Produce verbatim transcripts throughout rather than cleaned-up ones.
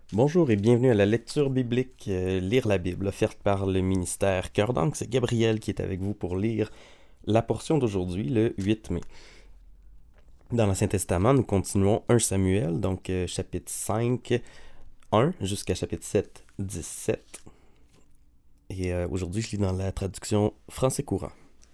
Bonjour et bienvenue à la lecture biblique euh, Lire la Bible, offerte par le ministère Cœur d'Ancre. C'est Gabriel qui est avec vous pour lire la portion d'aujourd'hui, le huit mai. Dans l'Ancien Testament, nous continuons un Samuel, donc euh, chapitre cinq, un jusqu'à chapitre sept, dix-sept. Et euh, aujourd'hui, je lis dans la traduction français courant.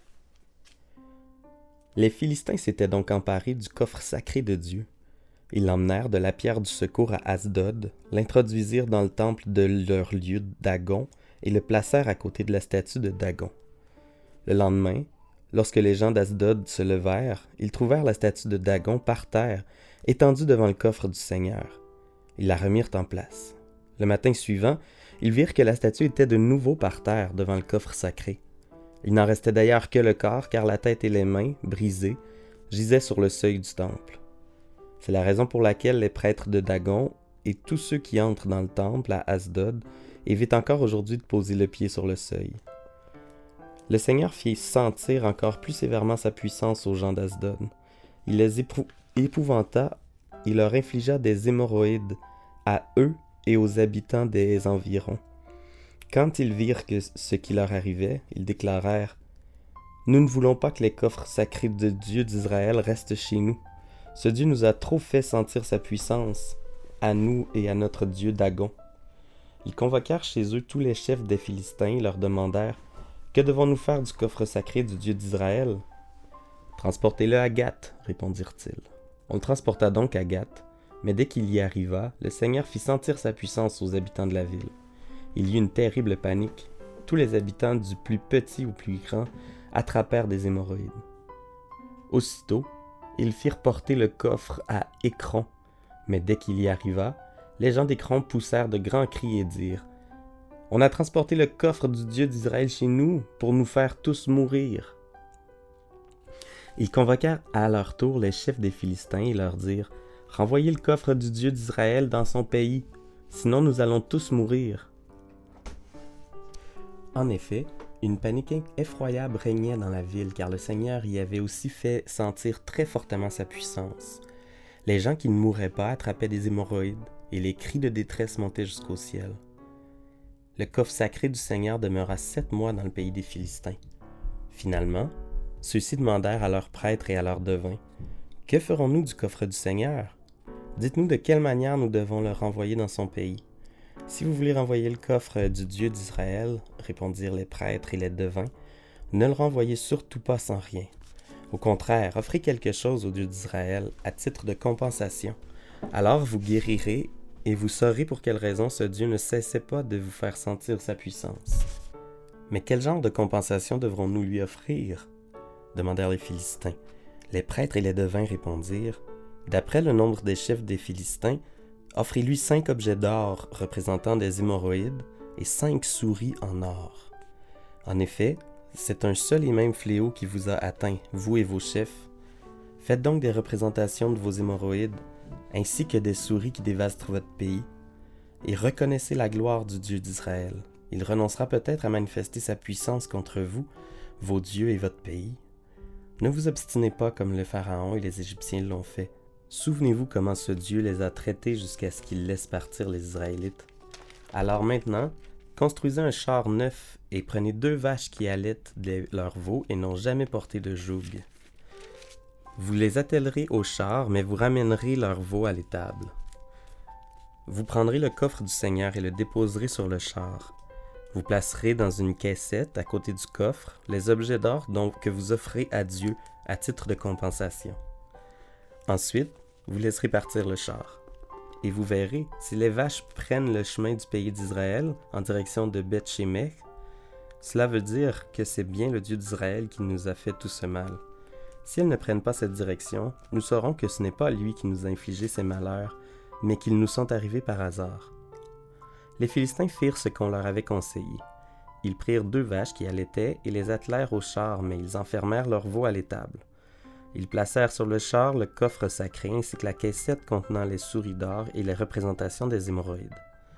Les Philistins s'étaient donc emparés du coffre sacré de Dieu. Ils l'emmenèrent de la pierre du secours à Asdod, l'introduisirent dans le temple de leur lieu Dagon et le placèrent à côté de la statue de Dagon. Le lendemain, lorsque les gens d'Asdod se levèrent, ils trouvèrent la statue de Dagon par terre, étendue devant le coffre du Seigneur. Ils la remirent en place. Le matin suivant, ils virent que la statue était de nouveau par terre devant le coffre sacré. Il n'en restait d'ailleurs que le corps, car la tête et les mains, brisées, gisaient sur le seuil du temple. C'est la raison pour laquelle les prêtres de Dagon et tous ceux qui entrent dans le temple à Asdod évitent encore aujourd'hui de poser le pied sur le seuil. Le Seigneur fit sentir encore plus sévèrement sa puissance aux gens d'Asdod. Il les éprou- épouvanta, il leur infligea des hémorroïdes à eux et aux habitants des environs. Quand ils virent que ce qui leur arrivait, ils déclarèrent « Nous ne voulons pas que les coffres sacrés de Dieu d'Israël restent chez nous. Ce Dieu nous a trop fait sentir sa puissance, à nous et à notre Dieu Dagon. » Ils convoquèrent chez eux tous les chefs des Philistins et leur demandèrent « Que devons-nous faire du coffre sacré du Dieu d'Israël ?»« Transportez-le à Gath, répondirent-ils. On le transporta donc à Gath, mais dès qu'il y arriva, le Seigneur fit sentir sa puissance aux habitants de la ville. Il y eut une terrible panique. Tous les habitants, du plus petit au plus grand, attrapèrent des hémorroïdes. Aussitôt, ils firent porter le coffre à Écron, mais dès qu'il y arriva, les gens d'Écron poussèrent de grands cris et dirent « On a transporté le coffre du Dieu d'Israël chez nous pour nous faire tous mourir. » Ils convoquèrent à leur tour les chefs des Philistins et leur dirent « Renvoyez le coffre du Dieu d'Israël dans son pays, sinon nous allons tous mourir. » En effet, une panique effroyable régnait dans la ville, car le Seigneur y avait aussi fait sentir très fortement sa puissance. Les gens qui ne mouraient pas attrapaient des hémorroïdes, et les cris de détresse montaient jusqu'au ciel. Le coffre sacré du Seigneur demeura sept mois dans le pays des Philistins. Finalement, ceux-ci demandèrent à leurs prêtres et à leurs devins « Que ferons-nous du coffre du Seigneur? Dites-nous de quelle manière nous devons le renvoyer dans son pays. » « Si vous voulez renvoyer le coffre du Dieu d'Israël, répondirent les prêtres et les devins, ne le renvoyez surtout pas sans rien. Au contraire, offrez quelque chose au Dieu d'Israël à titre de compensation. Alors vous guérirez et vous saurez pour quelle raison ce Dieu ne cessait pas de vous faire sentir sa puissance. » « Mais quel genre de compensation devrons-nous lui offrir? » demandèrent les Philistins. Les prêtres et les devins répondirent, « D'après le nombre des chefs des Philistins, offrez-lui cinq objets d'or représentant des hémorroïdes et cinq souris en or. En effet, c'est un seul et même fléau qui vous a atteint, vous et vos chefs. Faites donc des représentations de vos hémorroïdes, ainsi que des souris qui dévastent votre pays, et reconnaissez la gloire du Dieu d'Israël. Il renoncera peut-être à manifester sa puissance contre vous, vos dieux et votre pays. Ne vous obstinez pas comme le Pharaon et les Égyptiens l'ont fait. Souvenez-vous comment ce Dieu les a traités jusqu'à ce qu'il laisse partir les Israélites. Alors maintenant, construisez un char neuf et prenez deux vaches qui allaitent leurs veaux et n'ont jamais porté de joug. Vous les attellerez au char, mais vous ramènerez leurs veaux à l'étable. Vous prendrez le coffre du Seigneur et le déposerez sur le char. Vous placerez dans une caissette à côté du coffre les objets d'or donc que vous offrez à Dieu à titre de compensation. Ensuite, vous laisserez partir le char. Et vous verrez, si les vaches prennent le chemin du pays d'Israël en direction de Beth-Shemesh, cela veut dire que c'est bien le Dieu d'Israël qui nous a fait tout ce mal. Si elles ne prennent pas cette direction, nous saurons que ce n'est pas lui qui nous a infligé ces malheurs, mais qu'ils nous sont arrivés par hasard. Les Philistins firent ce qu'on leur avait conseillé. Ils prirent deux vaches qui allaitaient et les attelèrent au char, mais ils enfermèrent leurs veaux à l'étable. Ils placèrent sur le char le coffre sacré ainsi que la caissette contenant les souris d'or et les représentations des hémorroïdes.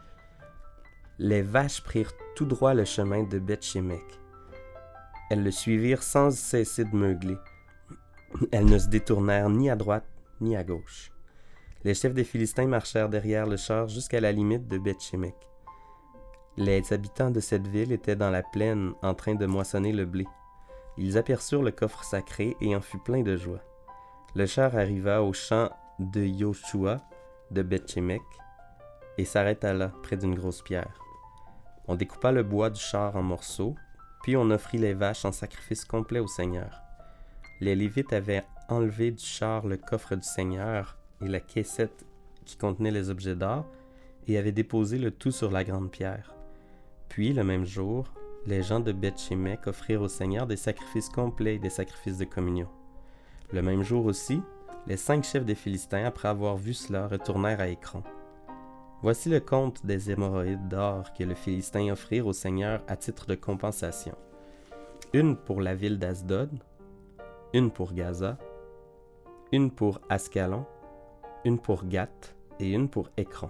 Les vaches prirent tout droit le chemin de Beth-Shemesh. Elles le suivirent sans cesser de meugler. Elles ne se détournèrent ni à droite ni à gauche. Les chefs des Philistins marchèrent derrière le char jusqu'à la limite de Beth-Shemek. Les habitants de cette ville étaient dans la plaine en train de moissonner le blé. Ils aperçurent le coffre sacré et en fut plein de joie. Le char arriva au champ de Yoshua de Beth-Shemek et s'arrêta là, près d'une grosse pierre. On découpa le bois du char en morceaux, puis on offrit les vaches en sacrifice complet au Seigneur. Les Lévites avaient enlevé du char le coffre du Seigneur et la caissette qui contenait les objets d'or et avaient déposé le tout sur la grande pierre. Puis, le même jour, les gens de Beth-Shemek offrirent au Seigneur des sacrifices complets et des sacrifices de communion. Le même jour aussi, les cinq chefs des Philistins, après avoir vu cela, retournèrent à Écron. Voici le compte des hémorroïdes d'or que les Philistins offrirent au Seigneur à titre de compensation. Une pour la ville d'Asdod, une pour Gaza, une pour Ascalon, une pour Gath et une pour Écron.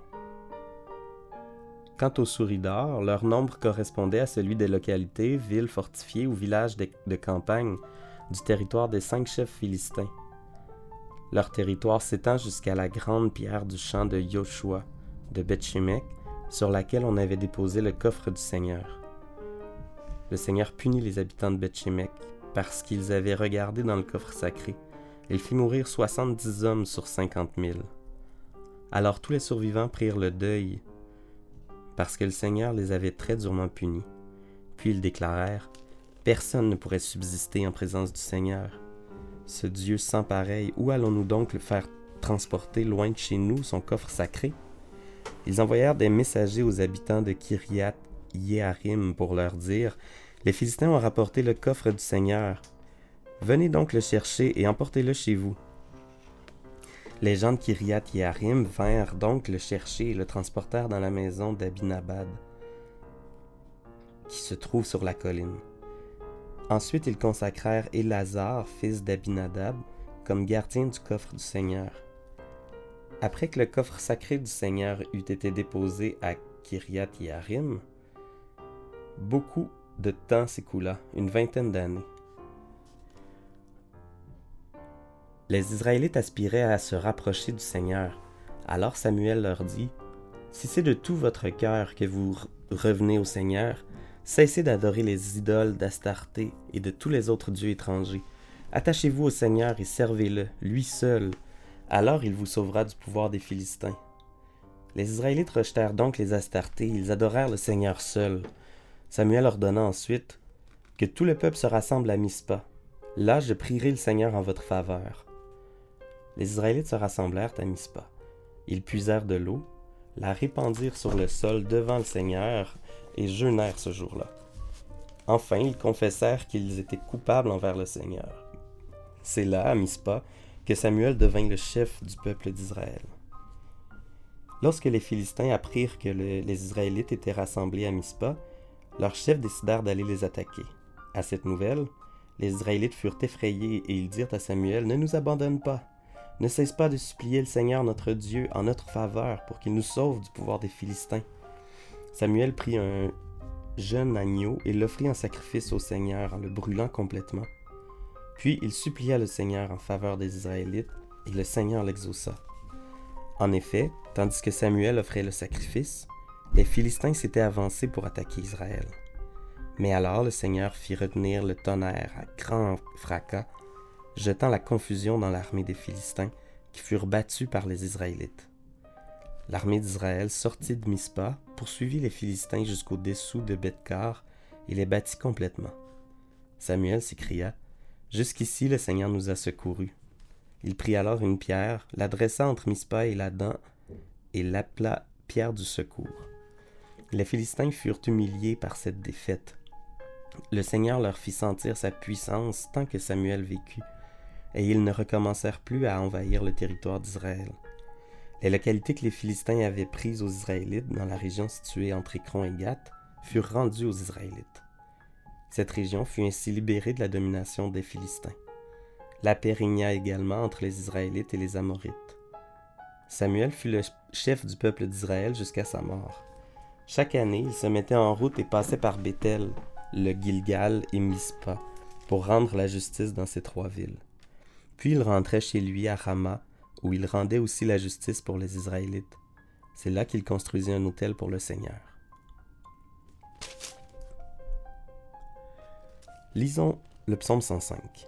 Quant aux souris d'or, leur nombre correspondait à celui des localités, villes fortifiées ou villages de, de campagne du territoire des cinq chefs philistins. Leur territoire s'étend jusqu'à la grande pierre du champ de Yoshua, de Beth-Shemek, sur laquelle on avait déposé le coffre du Seigneur. Le Seigneur punit les habitants de Beth-Shemek parce qu'ils avaient regardé dans le coffre sacré. Il fit mourir soixante-dix hommes sur cinquante mille. Alors tous les survivants prirent le deuil parce que le Seigneur les avait très durement punis. Puis ils déclarèrent « Personne ne pourrait subsister en présence du Seigneur. Ce Dieu sans pareil, où allons-nous donc le faire transporter loin de chez nous son coffre sacré? » Ils envoyèrent des messagers aux habitants de Kiriath Yearim pour leur dire « Les Philistins ont rapporté le coffre du Seigneur. Venez donc le chercher et emportez-le chez vous. » Les gens de Kiriath Yearim vinrent donc le chercher et le transportèrent dans la maison d'Abinadab, qui se trouve sur la colline. Ensuite, ils consacrèrent Élazar, fils d'Abinadab, comme gardien du coffre du Seigneur. Après que le coffre sacré du Seigneur eut été déposé à Kiriath Yearim, beaucoup de temps s'écoula, une vingtaine d'années. Les Israélites aspiraient à se rapprocher du Seigneur. Alors Samuel leur dit, « Si c'est de tout votre cœur que vous revenez au Seigneur, cessez d'adorer les idoles d'Astarté et de tous les autres dieux étrangers. Attachez-vous au Seigneur et servez-le, lui seul. Alors il vous sauvera du pouvoir des Philistins. » Les Israélites rejetèrent donc les Astartés, ils adorèrent le Seigneur seul. Samuel ordonna ensuite, « Que tout le peuple se rassemble à Mispa. Là je prierai le Seigneur en votre faveur. » Les Israélites se rassemblèrent à Mispa. Ils puisèrent de l'eau, la répandirent sur le sol devant le Seigneur et jeûnèrent ce jour-là. Enfin, ils confessèrent qu'ils étaient coupables envers le Seigneur. C'est là, à Mispa, que Samuel devint le chef du peuple d'Israël. Lorsque les Philistins apprirent que le, les Israélites étaient rassemblés à Mispa, leurs chefs décidèrent d'aller les attaquer. À cette nouvelle, les Israélites furent effrayés et ils dirent à Samuel « Ne nous abandonne pas. Ne cesse pas de supplier le Seigneur notre Dieu en notre faveur pour qu'il nous sauve du pouvoir des Philistins. » Samuel prit un jeune agneau et l'offrit en sacrifice au Seigneur en le brûlant complètement. Puis il supplia le Seigneur en faveur des Israélites et le Seigneur l'exauça. En effet, tandis que Samuel offrait le sacrifice, les Philistins s'étaient avancés pour attaquer Israël. Mais alors le Seigneur fit retenir le tonnerre à grand fracas, jetant la confusion dans l'armée des Philistins, qui furent battus par les Israélites. L'armée d'Israël sortit de Mispa, poursuivit les Philistins jusqu'au-dessous de Beth-Kar et les battit complètement. Samuel s'écria, « Jusqu'ici le Seigneur nous a secourus. » Il prit alors une pierre, la dressa entre Mispa et Ladan, et l'appela pierre du secours. Les Philistins furent humiliés par cette défaite. Le Seigneur leur fit sentir sa puissance tant que Samuel vécut, et ils ne recommencèrent plus à envahir le territoire d'Israël. Les localités que les Philistins avaient prises aux Israélites dans la région située entre Écron et Gath furent rendues aux Israélites. Cette région fut ainsi libérée de la domination des Philistins. La paix régna également entre les Israélites et les Amorites. Samuel fut le chef du peuple d'Israël jusqu'à sa mort. Chaque année, il se mettait en route et passait par Béthel, le Gilgal et Mispa, pour rendre la justice dans ces trois villes. Puis il rentrait chez lui à Rama, où il rendait aussi la justice pour les Israélites. C'est là qu'il construisit un autel pour le Seigneur. Lisons le psaume cent cinq.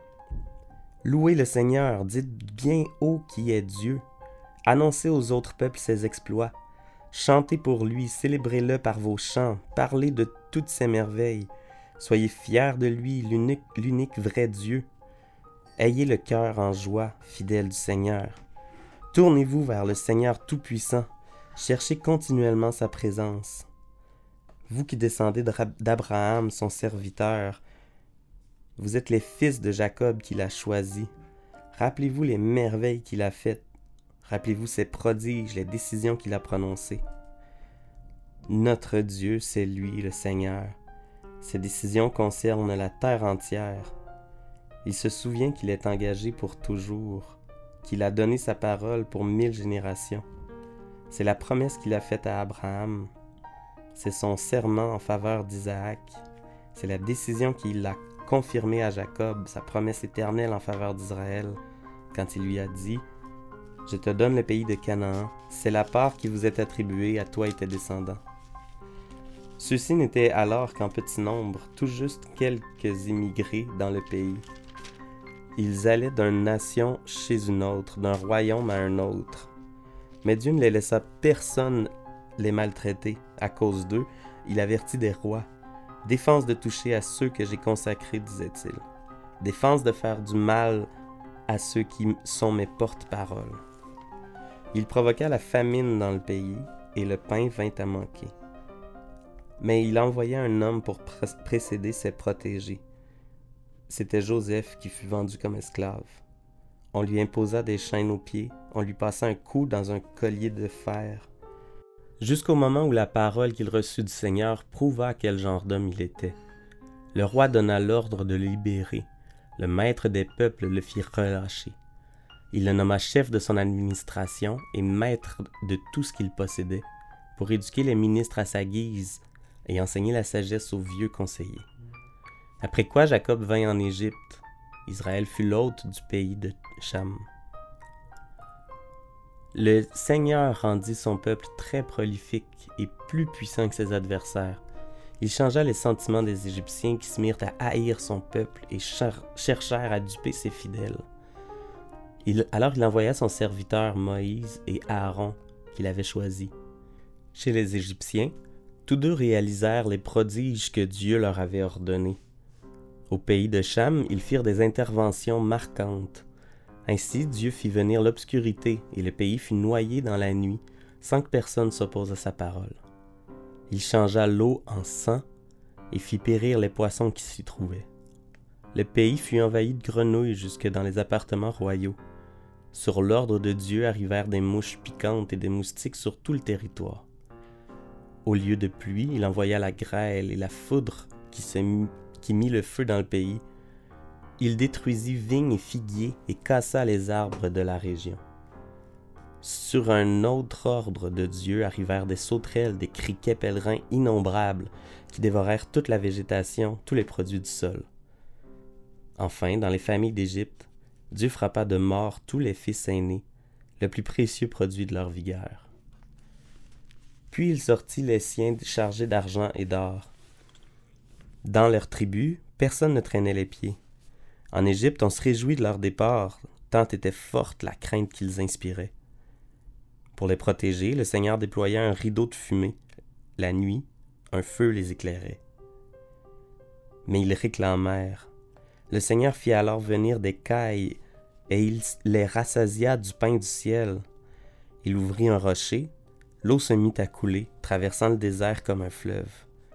Louez le Seigneur, dites bien haut qui est Dieu. Annoncez aux autres peuples ses exploits. Chantez pour lui, célébrez-le par vos chants, parlez de toutes ses merveilles. Soyez fiers de lui, l'unique, l'unique vrai Dieu. Ayez le cœur en joie, fidèles du Seigneur. Tournez-vous vers le Seigneur Tout-Puissant. Cherchez continuellement sa présence. Vous qui descendez d'Abraham, son serviteur, vous êtes les fils de Jacob qu'il a choisis. Rappelez-vous les merveilles qu'il a faites. Rappelez-vous ses prodiges, les décisions qu'il a prononcées. Notre Dieu, c'est lui, le Seigneur. Ses décisions concernent la terre entière. Il se souvient qu'il est engagé pour toujours, qu'il a donné sa parole pour mille générations. C'est la promesse qu'il a faite à Abraham. C'est son serment en faveur d'Isaac. C'est la décision qu'il a confirmée à Jacob, sa promesse éternelle en faveur d'Israël, quand il lui a dit « Je te donne le pays de Canaan, c'est la part qui vous est attribuée à toi et tes descendants. » Ceux-ci n'étaient alors qu'en petit nombre, tout juste quelques immigrés dans le pays. Ils allaient d'une nation chez une autre, d'un royaume à un autre. Mais Dieu ne les laissa personne les maltraiter. À cause d'eux, il avertit des rois. « Défense de toucher à ceux que j'ai consacrés, disait-il. Défense de faire du mal à ceux qui sont mes porte-paroles. » Il provoqua la famine dans le pays, et le pain vint à manquer. Mais il envoya un homme pour précéder ses protégés. C'était Joseph qui fut vendu comme esclave. On lui imposa des chaînes aux pieds, on lui passa un cou dans un collier de fer, jusqu'au moment où la parole qu'il reçut du Seigneur prouva quel genre d'homme il était. Le roi donna l'ordre de le libérer. Le maître des peuples le fit relâcher. Il le nomma chef de son administration et maître de tout ce qu'il possédait, pour éduquer les ministres à sa guise et enseigner la sagesse aux vieux conseillers. Après quoi Jacob vint en Égypte. Israël fut l'hôte du pays de Cham. Le Seigneur rendit son peuple très prolifique et plus puissant que ses adversaires. Il changea les sentiments des Égyptiens qui se mirent à haïr son peuple et cher- cherchèrent à duper ses fidèles. Il, alors il envoya son serviteur Moïse et Aaron qu'il avait choisis. Chez les Égyptiens, tous deux réalisèrent les prodiges que Dieu leur avait ordonnés. Au pays de Cham, ils firent des interventions marquantes. Ainsi, Dieu fit venir l'obscurité et le pays fut noyé dans la nuit, sans que personne s'oppose à sa parole. Il changea l'eau en sang et fit périr les poissons qui s'y trouvaient. Le pays fut envahi de grenouilles jusque dans les appartements royaux. Sur l'ordre de Dieu arrivèrent des mouches piquantes et des moustiques sur tout le territoire. Au lieu de pluie, il envoya la grêle et la foudre qui se mit qui mit le feu dans le pays. Il détruisit vignes et figuiers et cassa les arbres de la région. Sur un autre ordre de Dieu arrivèrent des sauterelles, des criquets pèlerins innombrables qui dévorèrent toute la végétation, tous les produits du sol. Enfin, dans les familles d'Égypte, Dieu frappa de mort tous les fils aînés, le plus précieux produit de leur vigueur. Puis il sortit les siens chargés d'argent et d'or. Dans leurs tribus, personne ne traînait les pieds. En Égypte, on se réjouit de leur départ, tant était forte la crainte qu'ils inspiraient. Pour les protéger, le Seigneur déploya un rideau de fumée. La nuit, un feu les éclairait. Mais ils réclamèrent. Le Seigneur fit alors venir des cailles, et il les rassasia du pain du ciel. Il ouvrit un rocher, l'eau se mit à couler, traversant le désert comme un fleuve.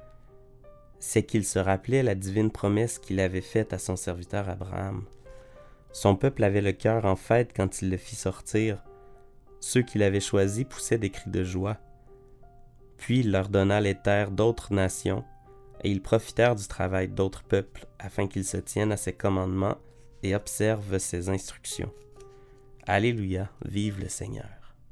C'est qu'il se rappelait la divine promesse qu'il avait faite à son serviteur Abraham. Son peuple avait le cœur en fête quand il le fit sortir. Ceux qu'il avait choisis poussaient des cris de joie. Puis il leur donna les terres d'autres nations, et ils profitèrent du travail d'autres peuples, afin qu'ils se tiennent à ses commandements et observent ses instructions. Alléluia, vive le Seigneur.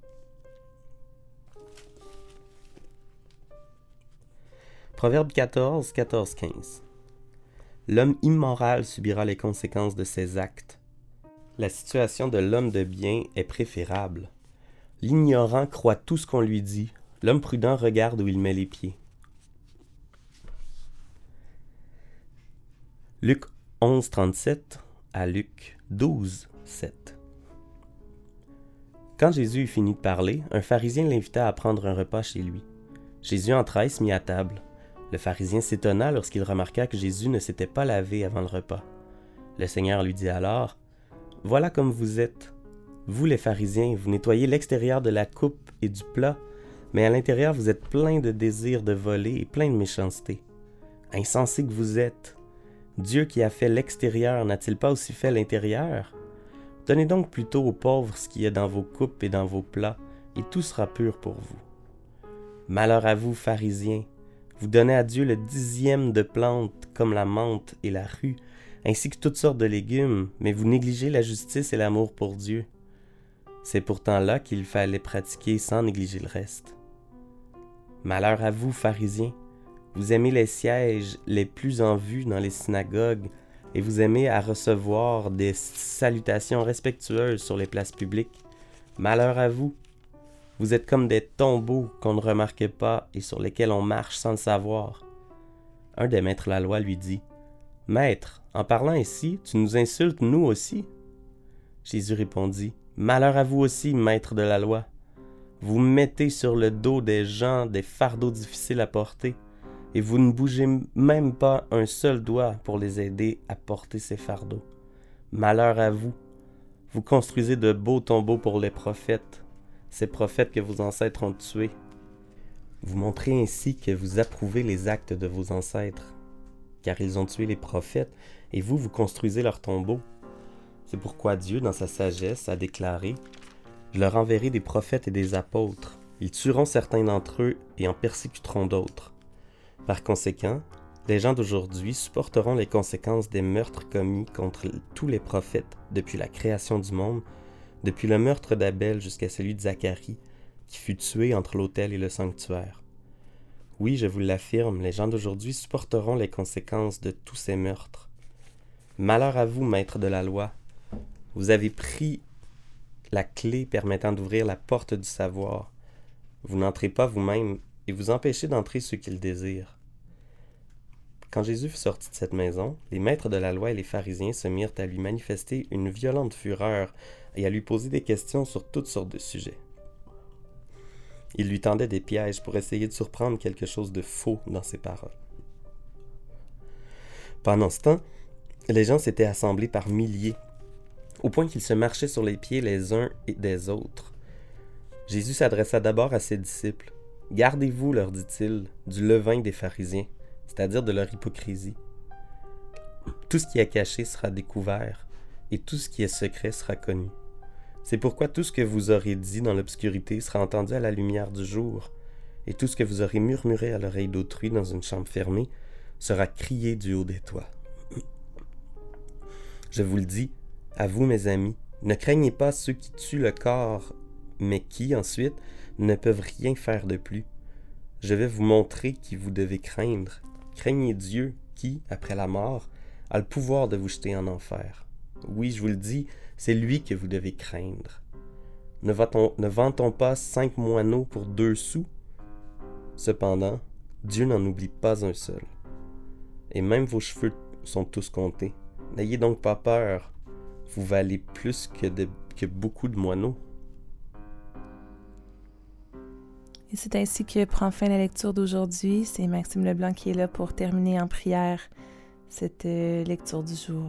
Proverbe quatorze, quatorze, quinze. L'homme immoral subira les conséquences de ses actes. La situation de l'homme de bien est préférable. L'ignorant croit tout ce qu'on lui dit. L'homme prudent regarde où il met les pieds. Luc onze, trente-sept à Luc douze, sept. Quand Jésus eut fini de parler, un pharisien l'invita à prendre un repas chez lui. Jésus entra et se mit à table. Le pharisien s'étonna lorsqu'il remarqua que Jésus ne s'était pas lavé avant le repas. Le Seigneur lui dit alors, « Voilà comme vous êtes. Vous les pharisiens, vous nettoyez l'extérieur de la coupe et du plat, mais à l'intérieur vous êtes plein de désirs de voler et plein de méchanceté. Insensés que vous êtes. Dieu qui a fait l'extérieur n'a-t-il pas aussi fait l'intérieur? Donnez donc plutôt aux pauvres ce qu'il y a dans vos coupes et dans vos plats, et tout sera pur pour vous. Malheur à vous, pharisiens! Vous donnez à Dieu le dixième de plantes comme la menthe et la rue, ainsi que toutes sortes de légumes, mais vous négligez la justice et l'amour pour Dieu. C'est pourtant là qu'il fallait pratiquer sans négliger le reste. Malheur à vous, pharisiens! Vous aimez les sièges les plus en vue dans les synagogues, et vous aimez à recevoir des salutations respectueuses sur les places publiques. Malheur à vous! Vous êtes comme des tombeaux qu'on ne remarque pas et sur lesquels on marche sans le savoir. Un des maîtres de la loi lui dit, « Maître, en parlant ainsi, tu nous insultes nous aussi? » Jésus répondit, « Malheur à vous aussi, maître de la loi. Vous mettez sur le dos des gens des fardeaux difficiles à porter, et vous ne bougez même pas un seul doigt pour les aider à porter ces fardeaux. Malheur à vous! Vous construisez de beaux tombeaux pour les prophètes, ces prophètes que vos ancêtres ont tués. Vous montrez ainsi que vous approuvez les actes de vos ancêtres, car ils ont tué les prophètes, et vous, vous construisez leurs tombeaux. C'est pourquoi Dieu, dans sa sagesse, a déclaré « Je leur enverrai des prophètes et des apôtres. Ils tueront certains d'entre eux et en persécuteront d'autres. » Par conséquent, les gens d'aujourd'hui supporteront les conséquences des meurtres commis contre tous les prophètes depuis la création du monde, depuis le meurtre d'Abel jusqu'à celui de Zacharie, qui fut tué entre l'autel et le sanctuaire. Oui, je vous l'affirme, les gens d'aujourd'hui supporteront les conséquences de tous ces meurtres. Malheur à vous, maître de la loi! Vous avez pris la clé permettant d'ouvrir la porte du savoir. Vous n'entrez pas vous-même et vous empêchez d'entrer ceux qui le désirent. Quand Jésus fut sorti de cette maison, les maîtres de la loi et les pharisiens se mirent à lui manifester une violente fureur et à lui poser des questions sur toutes sortes de sujets. Ils lui tendaient des pièges pour essayer de surprendre quelque chose de faux dans ses paroles. Pendant ce temps, les gens s'étaient assemblés par milliers, au point qu'ils se marchaient sur les pieds les uns et des autres. Jésus s'adressa d'abord à ses disciples. « Gardez-vous, leur dit-il, du levain des pharisiens, c'est-à-dire de leur hypocrisie. Tout ce qui est caché sera découvert, et tout ce qui est secret sera connu. C'est pourquoi tout ce que vous aurez dit dans l'obscurité sera entendu à la lumière du jour, et tout ce que vous aurez murmuré à l'oreille d'autrui dans une chambre fermée sera crié du haut des toits. Je vous le dis, à vous mes amis, ne craignez pas ceux qui tuent le corps, mais qui, ensuite, ne peuvent rien faire de plus. Je vais vous montrer qui vous devez craindre. Craignez Dieu qui, après la mort, a le pouvoir de vous jeter en enfer. Oui, je vous le dis, c'est lui que vous devez craindre. Ne vantons, ne vantons pas cinq moineaux pour deux sous. Cependant, Dieu n'en oublie pas un seul. Et même vos cheveux sont tous comptés. N'ayez donc pas peur. Vous valez plus que, de, que beaucoup de moineaux. Et c'est ainsi que prend fin la lecture d'aujourd'hui. C'est Maxime Leblanc qui est là pour terminer en prière cette euh, lecture du jour.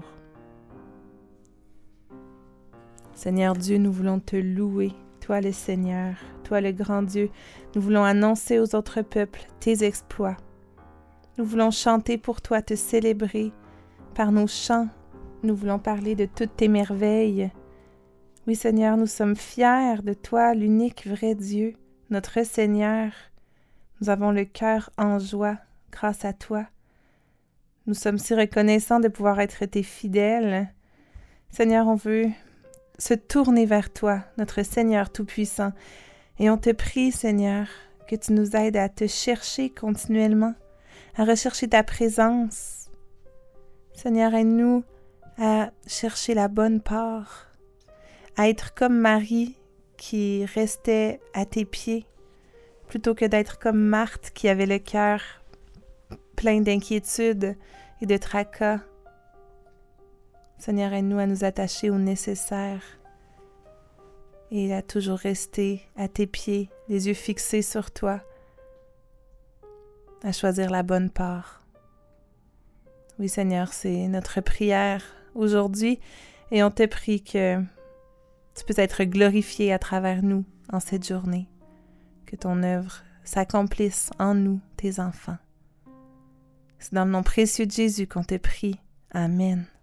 Seigneur Dieu, nous voulons te louer, toi le Seigneur, toi le grand Dieu. Nous voulons annoncer aux autres peuples tes exploits. Nous voulons chanter pour toi, te célébrer. Par nos chants, nous voulons parler de toutes tes merveilles. Oui Seigneur, nous sommes fiers de toi, l'unique vrai Dieu. Notre Seigneur, nous avons le cœur en joie grâce à toi. Nous sommes si reconnaissants de pouvoir être tes fidèles. Seigneur, on veut se tourner vers toi, notre Seigneur Tout-Puissant, et on te prie, Seigneur, que tu nous aides à te chercher continuellement, à rechercher ta présence. Seigneur, aide-nous à chercher la bonne part à être comme Marie qui restait à tes pieds, plutôt que d'être comme Marthe qui avait le cœur plein d'inquiétude et de tracas. Seigneur, aide-nous à nous attacher au nécessaire et à toujours rester à tes pieds, les yeux fixés sur toi, à choisir la bonne part. Oui, Seigneur, c'est notre prière aujourd'hui et on te prie que tu puisses être glorifié à travers nous en cette journée, que ton œuvre s'accomplisse en nous, tes enfants. C'est dans le nom précieux de Jésus qu'on te prie. Amen.